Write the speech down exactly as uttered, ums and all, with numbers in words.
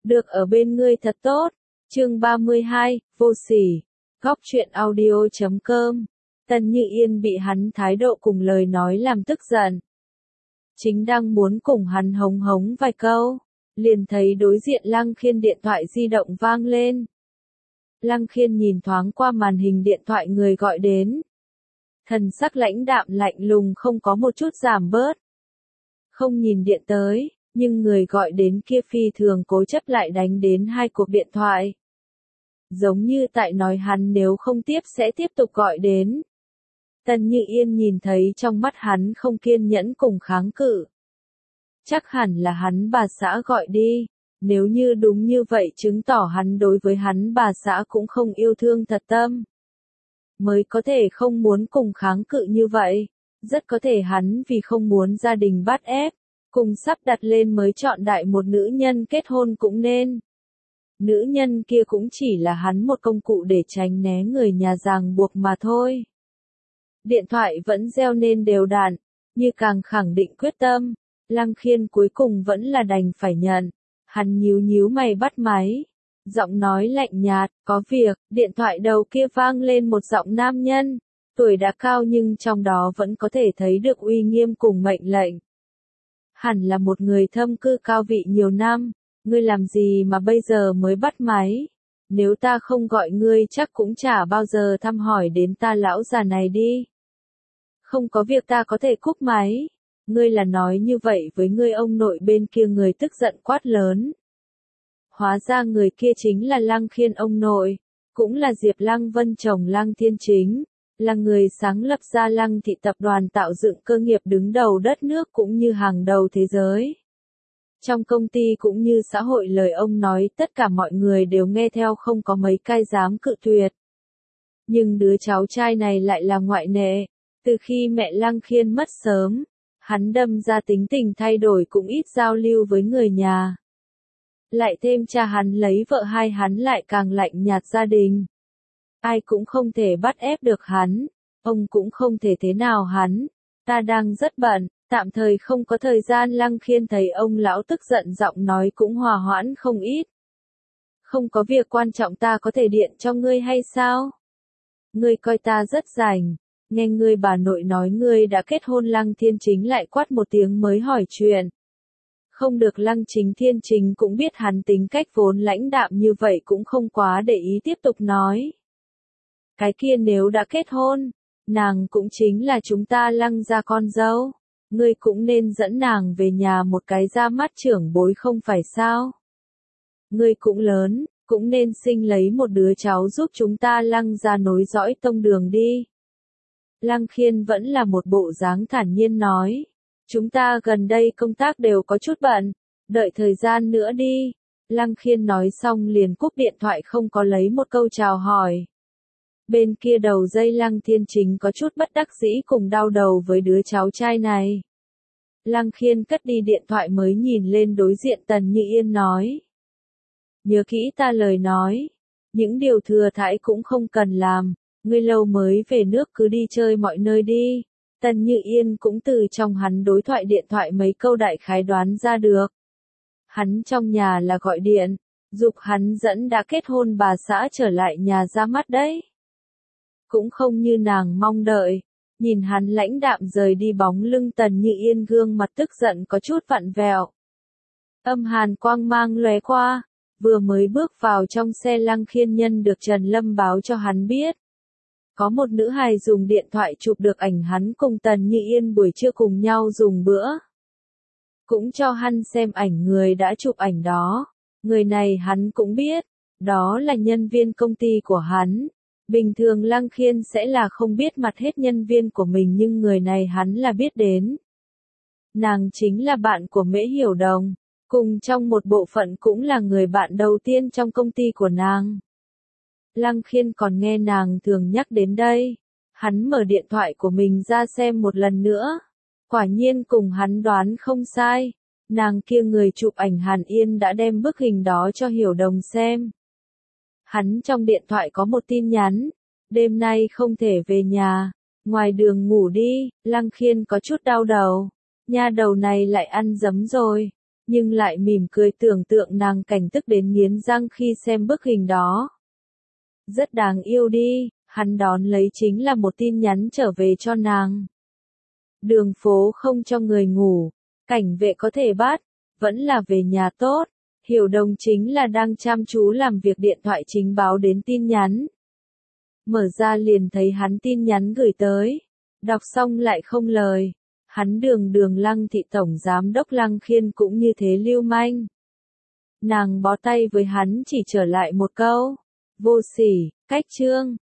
được ở bên ngươi thật tốt. Chương ba mươi hai, vô sỉ. Góc truyện audio chấm com. Tần Như Yên bị hắn thái độ cùng lời nói làm tức giận. Chính đang muốn cùng hắn hống hống vài câu, liền thấy đối diện Lăng Khiên điện thoại di động vang lên. Lăng Khiên nhìn thoáng qua màn hình điện thoại người gọi đến. Thần sắc lãnh đạm lạnh lùng không có một chút giảm bớt. Không nhìn điện tới, nhưng người gọi đến kia phi thường cố chấp lại đánh đến hai cuộc điện thoại. Giống như tại nói hắn nếu không tiếp sẽ tiếp tục gọi đến. Tần Như Yên nhìn thấy trong mắt hắn không kiên nhẫn cùng kháng cự. Chắc hẳn là hắn bà xã gọi đi, nếu như đúng như vậy chứng tỏ hắn đối với hắn bà xã cũng không yêu thương thật tâm. Mới có thể không muốn cùng kháng cự như vậy, rất có thể hắn vì không muốn gia đình bắt ép, cùng sắp đặt lên mới chọn đại một nữ nhân kết hôn cũng nên. Nữ nhân kia cũng chỉ là hắn một công cụ để tránh né người nhà ràng buộc mà thôi. Điện thoại vẫn reo nên đều đặn, như càng khẳng định quyết tâm, Lăng Khiên cuối cùng vẫn là đành phải nhận. Hắn nhíu nhíu mày bắt máy, giọng nói lạnh nhạt, có việc. Điện thoại đầu kia vang lên một giọng nam nhân, tuổi đã cao nhưng trong đó vẫn có thể thấy được uy nghiêm cùng mệnh lệnh. Hẳn là một người thâm cư cao vị nhiều năm, ngươi làm gì mà bây giờ mới bắt máy? Nếu ta không gọi ngươi chắc cũng chả bao giờ thăm hỏi đến ta lão già này đi. Không có việc ta có thể cúp máy. Ngươi là nói như vậy với ngươi ông nội bên kia, người tức giận quát lớn. Hóa ra người kia chính là Lăng Khiên ông nội, cũng là Diệp Lăng Vân chồng Lăng Thiên Chính, là người sáng lập ra Lăng thị tập đoàn tạo dựng cơ nghiệp đứng đầu đất nước cũng như hàng đầu thế giới. Trong công ty cũng như xã hội lời ông nói tất cả mọi người đều nghe theo, không có mấy cái dám cự tuyệt. Nhưng đứa cháu trai này lại là ngoại lệ, từ khi mẹ Lăng Khiên mất sớm, hắn đâm ra tính tình thay đổi, cũng ít giao lưu với người nhà. Lại thêm cha hắn lấy vợ hai, hắn lại càng lạnh nhạt gia đình. Ai cũng không thể bắt ép được hắn, ông cũng không thể thế nào hắn. Ta đang rất bận, tạm thời không có thời gian. Lăng Khiên thấy ông lão tức giận, giọng nói cũng hòa hoãn không ít. Không có việc quan trọng ta có thể điện cho ngươi hay sao? Ngươi coi ta rất rảnh. Nghe ngươi bà nội nói ngươi đã kết hôn. Lăng Thiên Chính lại quát một tiếng mới hỏi chuyện. Không được. Lăng Chính Thiên Chính cũng biết hắn tính cách vốn lãnh đạm như vậy, cũng không quá để ý, tiếp tục nói. Cái kia nếu đã kết hôn, nàng cũng chính là chúng ta Lăng gia con dâu. Ngươi cũng nên dẫn nàng về nhà một cái ra mắt trưởng bối không phải sao? Ngươi cũng lớn, cũng nên sinh lấy một đứa cháu giúp chúng ta Lăng gia nối dõi tông đường đi. Lăng Khiên vẫn là một bộ dáng thản nhiên nói. Chúng ta gần đây công tác đều có chút bận, đợi thời gian nữa đi. Lăng Khiên nói xong liền cúp điện thoại, không có lấy một câu chào hỏi. Bên kia đầu dây Lăng Thiên Chính có chút bất đắc dĩ cùng đau đầu với đứa cháu trai này. Lăng Khiên cất đi điện thoại mới nhìn lên đối diện Tần Như Yên nói. Nhớ kỹ ta lời nói, những điều thừa thãi cũng không cần làm. Ngươi lâu mới về nước cứ đi chơi mọi nơi đi. Tần Như Yên cũng từ trong hắn đối thoại điện thoại mấy câu đại khái đoán ra được. Hắn trong nhà là gọi điện, giục hắn dẫn đã kết hôn bà xã trở lại nhà ra mắt đấy. Cũng không như nàng mong đợi. Nhìn hắn lãnh đạm rời đi, bóng lưng Tần Như Yên gương mặt tức giận có chút vặn vẹo. Âm hàn quang mang lóe qua, vừa mới bước vào trong xe Lăng Khiên nhân được Trần Lâm báo cho hắn biết. Có một nữ hài dùng điện thoại chụp được ảnh hắn cùng Tần Như Yên buổi trưa cùng nhau dùng bữa. Cũng cho hắn xem ảnh người đã chụp ảnh đó. Người này hắn cũng biết, đó là nhân viên công ty của hắn. Bình thường Lăng Khiên sẽ là không biết mặt hết nhân viên của mình, nhưng người này hắn là biết đến. Nàng chính là bạn của Mễ Hiểu Đồng, cùng trong một bộ phận cũng là người bạn đầu tiên trong công ty của nàng. Lăng Khiên còn nghe nàng thường nhắc đến đây. Hắn mở điện thoại của mình ra xem một lần nữa. Quả nhiên cùng hắn đoán không sai. Nàng kia người chụp ảnh Hàn Yên đã đem bức hình đó cho Hiểu Đồng xem. Hắn trong điện thoại có một tin nhắn. Đêm nay không thể về nhà. Ngoài đường ngủ đi. Lăng Khiên có chút đau đầu. Nha đầu này lại ăn dấm rồi. nhưng lại mỉm cười tưởng tượng nàng cảnh tức đến nghiến răng khi xem bức hình đó. Rất đáng yêu đi, hắn đón lấy chính là một tin nhắn trở về cho nàng. Đường phố không cho người ngủ, cảnh vệ có thể bắt, vẫn là về nhà tốt. Hiểu Đồng chính là đang chăm chú làm việc điện thoại chính báo đến tin nhắn. Mở ra liền thấy hắn tin nhắn gửi tới. Đọc xong lại không lời. Hắn đường đường Lăng thị tổng giám đốc Lăng Khiên cũng như thế lưu manh. Nàng bó tay với hắn chỉ trở lại một câu. Vô sỉ, cách chương.